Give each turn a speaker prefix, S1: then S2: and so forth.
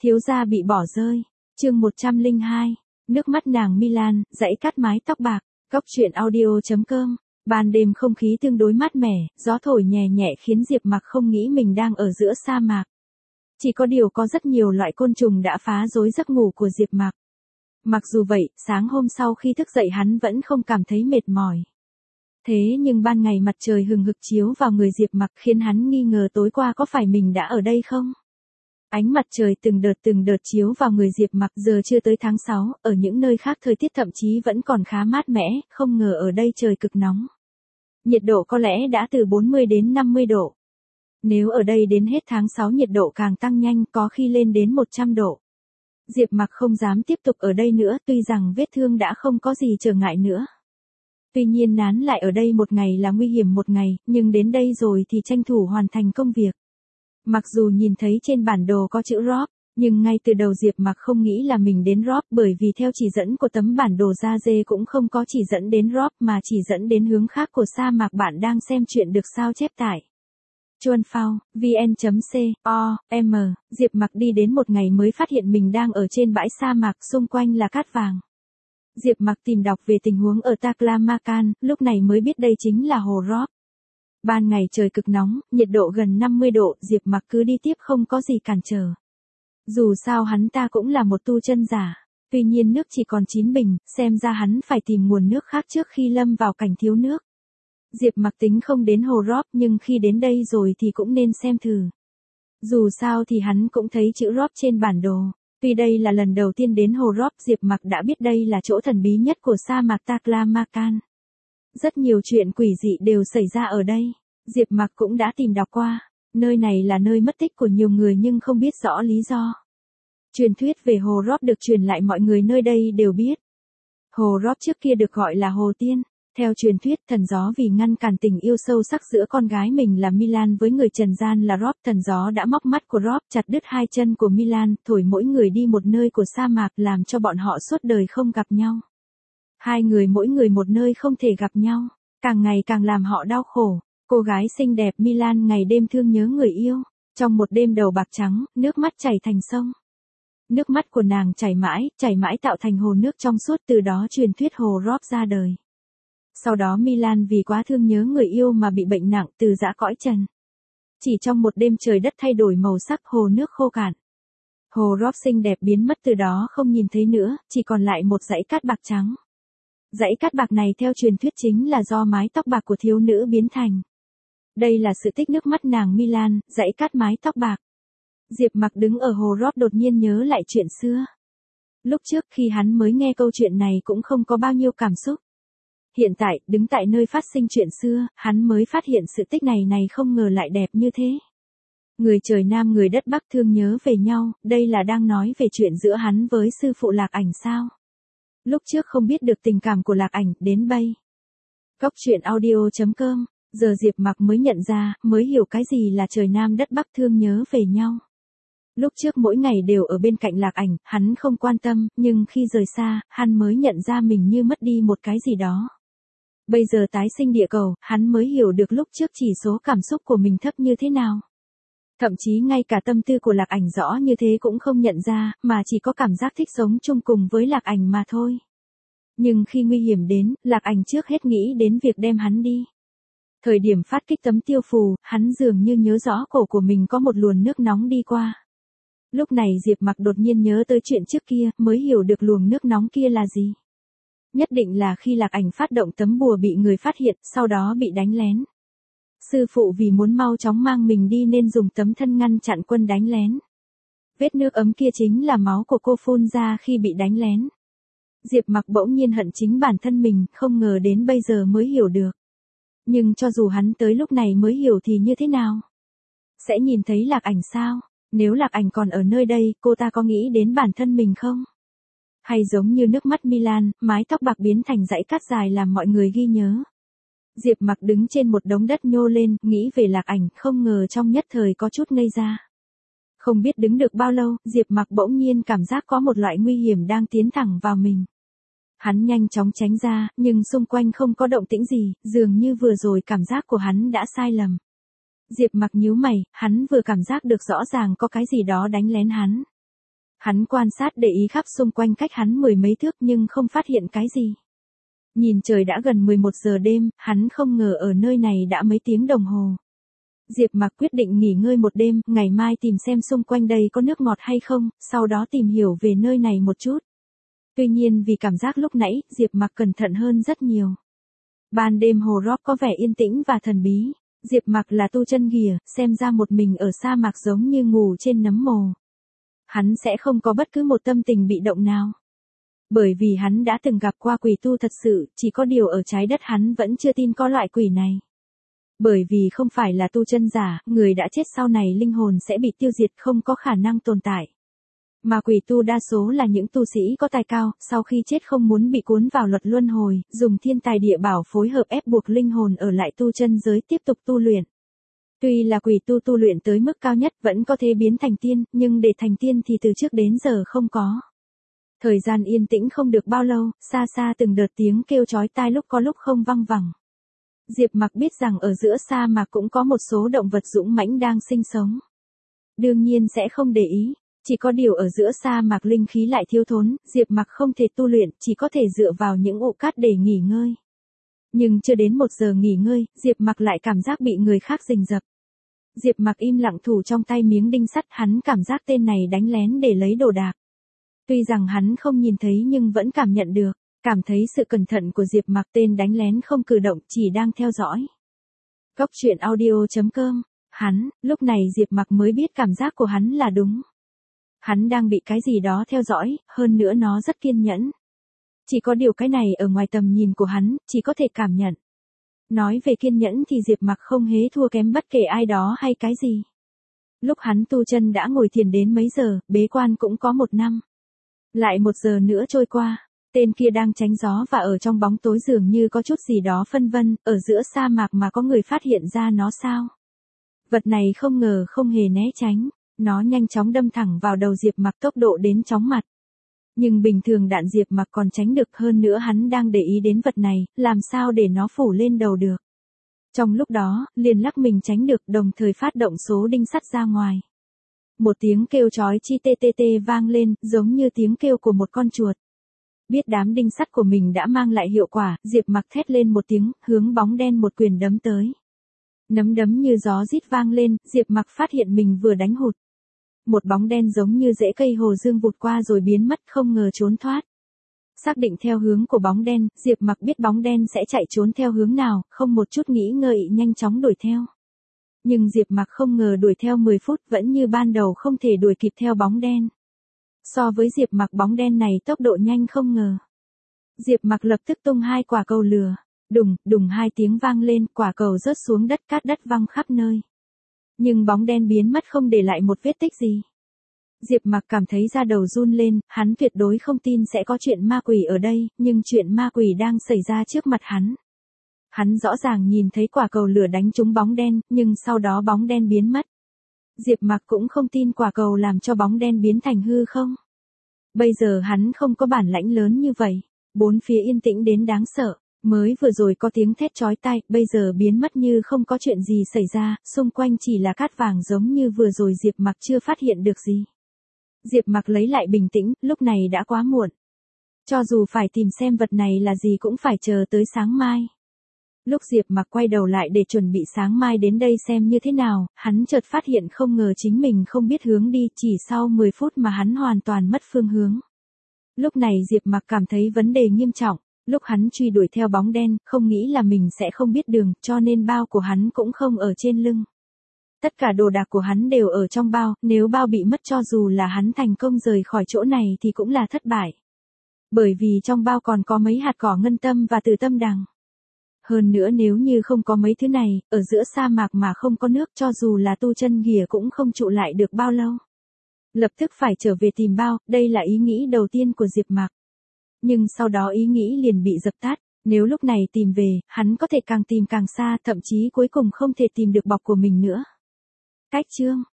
S1: Thiếu gia bị bỏ rơi. Chương 102. Nước mắt nàng Milan, dãy cắt mái tóc bạc. Góc truyện audio.com. Ban đêm không khí tương đối mát mẻ, gió thổi nhẹ nhẹ khiến Diệp Mặc không nghĩ mình đang ở giữa sa mạc. Chỉ có điều có rất nhiều loại côn trùng đã phá rối giấc ngủ của Diệp Mặc. Mặc dù vậy, sáng hôm sau khi thức dậy hắn vẫn không cảm thấy mệt mỏi. Thế nhưng ban ngày mặt trời hừng hực chiếu vào người Diệp Mặc khiến hắn nghi ngờ tối qua có phải mình đã ở đây không? Ánh mặt trời từng đợt chiếu vào người Diệp Mặc, giờ chưa tới tháng 6, ở những nơi khác thời tiết thậm chí vẫn còn khá mát mẻ, không ngờ ở đây trời cực nóng. Nhiệt độ có lẽ đã từ 40 đến 50 độ. Nếu ở đây đến hết tháng 6 nhiệt độ càng tăng nhanh, có khi lên đến 100 độ. Diệp Mặc không dám tiếp tục ở đây nữa, tuy rằng vết thương đã không có gì trở ngại nữa. Tuy nhiên nán lại ở đây một ngày là nguy hiểm một ngày, nhưng đến đây rồi thì tranh thủ hoàn thành công việc. Mặc dù nhìn thấy trên bản đồ có chữ Rob, nhưng ngay từ đầu Diệp Mặc không nghĩ là mình đến Rob, bởi vì theo chỉ dẫn của tấm bản đồ da dê cũng không có chỉ dẫn đến Rob mà chỉ dẫn đến hướng khác của sa mạc. Bạn đang xem chuyện được sao chép tại Chuanphao, vn.com. Diệp Mặc đi đến một ngày mới phát hiện mình đang ở trên bãi sa mạc, xung quanh là cát vàng. Diệp Mặc tìm đọc về tình huống ở Taklamakan, lúc này mới biết đây chính là hồ Rob. Ban ngày trời cực nóng, nhiệt độ gần 50 độ, Diệp Mặc cứ đi tiếp không có gì cản trở. Dù sao hắn ta cũng là một tu chân giả. Tuy nhiên nước chỉ còn 9 bình, xem ra hắn phải tìm nguồn nước khác trước khi lâm vào cảnh thiếu nước. Diệp Mặc tính không đến hồ Rob, nhưng khi đến đây rồi thì cũng nên xem thử. Dù sao thì hắn cũng thấy chữ Rob trên bản đồ. Tuy đây là lần đầu tiên đến hồ Rob, Diệp Mặc đã biết đây là chỗ thần bí nhất của sa mạc Taklamakan. Rất nhiều chuyện quỷ dị đều xảy ra ở đây. Diệp Mặc cũng đã tìm đọc qua. Nơi này là nơi mất tích của nhiều người nhưng không biết rõ lý do. Truyền thuyết về hồ Rob được truyền lại, mọi người nơi đây đều biết. Hồ Rob trước kia được gọi là Hồ Tiên. Theo truyền thuyết, thần gió vì ngăn cản tình yêu sâu sắc giữa con gái mình là Milan với người trần gian là Rob, thần gió đã móc mắt của Rob, chặt đứt hai chân của Milan, thổi mỗi người đi một nơi của sa mạc, làm cho bọn họ suốt đời không gặp nhau. Hai người mỗi người một nơi không thể gặp nhau, càng ngày càng làm họ đau khổ. Cô gái xinh đẹp Milan ngày đêm thương nhớ người yêu. Trong một đêm đầu bạc trắng, nước mắt chảy thành sông. Nước mắt của nàng chảy mãi tạo thành hồ nước trong suốt, từ đó truyền thuyết hồ Rob ra đời. Sau đó Milan vì quá thương nhớ người yêu mà bị bệnh nặng, từ giã cõi trần. Chỉ trong một đêm trời đất thay đổi màu sắc, hồ nước khô cạn. Hồ Rob xinh đẹp biến mất, từ đó không nhìn thấy nữa, chỉ còn lại một dãy cát bạc trắng. Dãy cát bạc này theo truyền thuyết chính là do mái tóc bạc của thiếu nữ biến thành. Đây là sự tích nước mắt nàng Milan, dãy cát mái tóc bạc. Diệp Mặc đứng ở hồ Rob đột nhiên nhớ lại chuyện xưa. Lúc trước khi hắn mới nghe câu chuyện này cũng không có bao nhiêu cảm xúc. Hiện tại, đứng tại nơi phát sinh chuyện xưa, hắn mới phát hiện sự tích này không ngờ lại đẹp như thế. Người trời Nam người đất Bắc thương nhớ về nhau, đây là đang nói về chuyện giữa hắn với sư phụ Lạc Ảnh sao? Lúc trước không biết được tình cảm của Lạc Ảnh, đến bây. Góc truyện audio.com. Giờ Diệp Mặc mới nhận ra, mới hiểu cái gì là trời Nam đất Bắc thương nhớ về nhau. Lúc trước mỗi ngày đều ở bên cạnh Lạc Ảnh, hắn không quan tâm, nhưng khi rời xa, hắn mới nhận ra mình như mất đi một cái gì đó. Bây giờ tái sinh địa cầu, hắn mới hiểu được lúc trước chỉ số cảm xúc của mình thấp như thế nào. Thậm chí ngay cả tâm tư của Lạc Ảnh rõ như thế cũng không nhận ra, mà chỉ có cảm giác thích sống chung cùng với Lạc Ảnh mà thôi. Nhưng khi nguy hiểm đến, Lạc Ảnh trước hết nghĩ đến việc đem hắn đi. Thời điểm phát kích tấm tiêu phù, hắn dường như nhớ rõ cổ của mình có một luồng nước nóng đi qua. Lúc này Diệp Mặc đột nhiên nhớ tới chuyện trước kia, mới hiểu được luồng nước nóng kia là gì. Nhất định là khi Lạc Ảnh phát động tấm bùa bị người phát hiện, sau đó bị đánh lén. Sư phụ vì muốn mau chóng mang mình đi nên dùng tấm thân ngăn chặn quân đánh lén. Vết nước ấm kia chính là máu của cô phun ra khi bị đánh lén. Diệp Mặc bỗng nhiên hận chính bản thân mình, không ngờ đến bây giờ mới hiểu được. Nhưng cho dù hắn tới lúc này mới hiểu thì như thế nào? Sẽ nhìn thấy Lạc Ảnh sao? Nếu Lạc Ảnh còn ở nơi đây, cô ta có nghĩ đến bản thân mình không? Hay giống như nước mắt Milan, mái tóc bạc biến thành dãy cát dài làm mọi người ghi nhớ. Diệp Mặc đứng trên một đống đất nhô lên, nghĩ về Lạc Ảnh, không ngờ trong nhất thời có chút ngây ra. Không biết đứng được bao lâu, Diệp Mặc bỗng nhiên cảm giác có một loại nguy hiểm đang tiến thẳng vào mình. Hắn nhanh chóng tránh ra, nhưng xung quanh không có động tĩnh gì, dường như vừa rồi cảm giác của hắn đã sai lầm. Diệp Mặc nhíu mày, hắn vừa cảm giác được rõ ràng có cái gì đó đánh lén hắn. Hắn quan sát để ý khắp xung quanh cách hắn mười mấy thước nhưng không phát hiện cái gì. Nhìn trời đã gần 11 giờ đêm, hắn không ngờ ở nơi này đã mấy tiếng đồng hồ. Diệp Mặc quyết định nghỉ ngơi một đêm, ngày mai tìm xem xung quanh đây có nước ngọt hay không, sau đó tìm hiểu về nơi này một chút. Tuy nhiên vì cảm giác lúc nãy, Diệp Mặc cẩn thận hơn rất nhiều. Ban đêm hồ Rock có vẻ yên tĩnh và thần bí. Diệp Mặc là tu chân ghìa, xem ra một mình ở sa mạc giống như ngủ trên nấm mồ. Hắn sẽ không có bất cứ một tâm tình bị động nào. Bởi vì hắn đã từng gặp qua quỷ tu thật sự, chỉ có điều ở trái đất hắn vẫn chưa tin có loại quỷ này. Bởi vì không phải là tu chân giả, người đã chết sau này linh hồn sẽ bị tiêu diệt không có khả năng tồn tại. Mà quỷ tu đa số là những tu sĩ có tài cao, sau khi chết không muốn bị cuốn vào luật luân hồi, dùng thiên tài địa bảo phối hợp ép buộc linh hồn ở lại tu chân giới tiếp tục tu luyện. Tuy là quỷ tu tu luyện tới mức cao nhất vẫn có thể biến thành tiên, nhưng để thành tiên thì từ trước đến giờ không có. Thời gian yên tĩnh không được bao lâu, xa xa từng đợt tiếng kêu chói tai lúc có lúc không văng vẳng. Diệp Mặc biết rằng ở giữa sa mạc cũng có một số động vật dũng mãnh đang sinh sống. Đương nhiên sẽ không để ý, chỉ có điều ở giữa sa mạc linh khí lại thiếu thốn, Diệp Mặc không thể tu luyện, chỉ có thể dựa vào những ụ cát để nghỉ ngơi. Nhưng chưa đến 1 giờ nghỉ ngơi, Diệp Mặc lại cảm giác bị người khác rình rập. Diệp Mặc im lặng thủ trong tay miếng đinh sắt, hắn cảm giác tên này đánh lén để lấy đồ đạc. Tuy rằng hắn không nhìn thấy nhưng vẫn cảm nhận được, cảm thấy sự cẩn thận của Diệp Mặc, tên đánh lén không cử động, chỉ đang theo dõi. Cốc truyện audio.com. Lúc này Diệp Mặc mới biết cảm giác của hắn là đúng. Hắn đang bị cái gì đó theo dõi, hơn nữa nó rất kiên nhẫn. Chỉ có điều cái này ở ngoài tầm nhìn của hắn, chỉ có thể cảm nhận. Nói về kiên nhẫn thì Diệp Mặc không hề thua kém bất kể ai đó hay cái gì. Lúc hắn tu chân đã ngồi thiền đến mấy giờ, bế quan cũng có 1 năm. Lại 1 giờ nữa trôi qua, tên kia đang tránh gió và ở trong bóng tối dường như có chút gì đó phân vân, ở giữa sa mạc mà có người phát hiện ra nó sao? Vật này không ngờ không hề né tránh, nó nhanh chóng đâm thẳng vào đầu Diệp Mặc, tốc độ đến chóng mặt. Nhưng bình thường đạn Diệp Mặc còn tránh được, hơn nữa hắn đang để ý đến vật này, làm sao để nó phủ lên đầu được. Trong lúc đó, liền lắc mình tránh được, đồng thời phát động số đinh sắt ra ngoài. Một tiếng kêu chói chi tê tê tê vang lên, giống như tiếng kêu của một con chuột. Biết đám đinh sắt của mình đã mang lại hiệu quả, Diệp Mặc thét lên một tiếng, hướng bóng đen một quyền đấm tới. Nắm đấm như gió rít vang lên, Diệp Mặc phát hiện mình vừa đánh hụt. Một bóng đen giống như rễ cây hồ dương vụt qua rồi biến mất, không ngờ trốn thoát. Xác định theo hướng của bóng đen, Diệp Mặc biết bóng đen sẽ chạy trốn theo hướng nào, không một chút nghĩ ngợi nhanh chóng đuổi theo. Nhưng Diệp Mặc không ngờ đuổi theo 10 phút vẫn như ban đầu không thể đuổi kịp theo bóng đen. So với Diệp Mặc, bóng đen này tốc độ nhanh không ngờ. Diệp Mặc lập tức tung 2 quả cầu lửa, đùng, đùng 2 tiếng vang lên, quả cầu rớt xuống đất, cát đất văng khắp nơi. Nhưng bóng đen biến mất không để lại một vết tích gì. Diệp Mặc cảm thấy da đầu run lên, hắn tuyệt đối không tin sẽ có chuyện ma quỷ ở đây, nhưng chuyện ma quỷ đang xảy ra trước mặt hắn. Hắn rõ ràng nhìn thấy quả cầu lửa đánh trúng bóng đen, nhưng sau đó bóng đen biến mất. Diệp Mặc cũng không tin quả cầu làm cho bóng đen biến thành hư không. Bây giờ hắn không có bản lãnh lớn như vậy. Bốn phía yên tĩnh đến đáng sợ. Mới vừa rồi có tiếng thét chói tai, bây giờ biến mất như không có chuyện gì xảy ra, xung quanh chỉ là cát vàng giống như vừa rồi Diệp Mặc chưa phát hiện được gì. Diệp Mặc lấy lại bình tĩnh, lúc này đã quá muộn. Cho dù phải tìm xem vật này là gì cũng phải chờ tới sáng mai. Lúc Diệp Mặc quay đầu lại để chuẩn bị sáng mai đến đây xem như thế nào, hắn chợt phát hiện không ngờ chính mình không biết hướng đi, chỉ sau 10 phút mà hắn hoàn toàn mất phương hướng. Lúc này Diệp Mặc cảm thấy vấn đề nghiêm trọng, lúc hắn truy đuổi theo bóng đen, không nghĩ là mình sẽ không biết đường, cho nên bao của hắn cũng không ở trên lưng. Tất cả đồ đạc của hắn đều ở trong bao, nếu bao bị mất cho dù là hắn thành công rời khỏi chỗ này thì cũng là thất bại. Bởi vì trong bao còn có mấy hạt cỏ ngân tâm và từ tâm đằng. Hơn nữa nếu như không có mấy thứ này, ở giữa sa mạc mà không có nước cho dù là tu chân ghìa cũng không trụ lại được bao lâu. Lập tức phải trở về tìm bao, đây là ý nghĩ đầu tiên của Diệp Mặc. Nhưng sau đó ý nghĩ liền bị dập tắt, nếu lúc này tìm về, hắn có thể càng tìm càng xa, thậm chí cuối cùng không thể tìm được bọc của mình nữa. Cách chương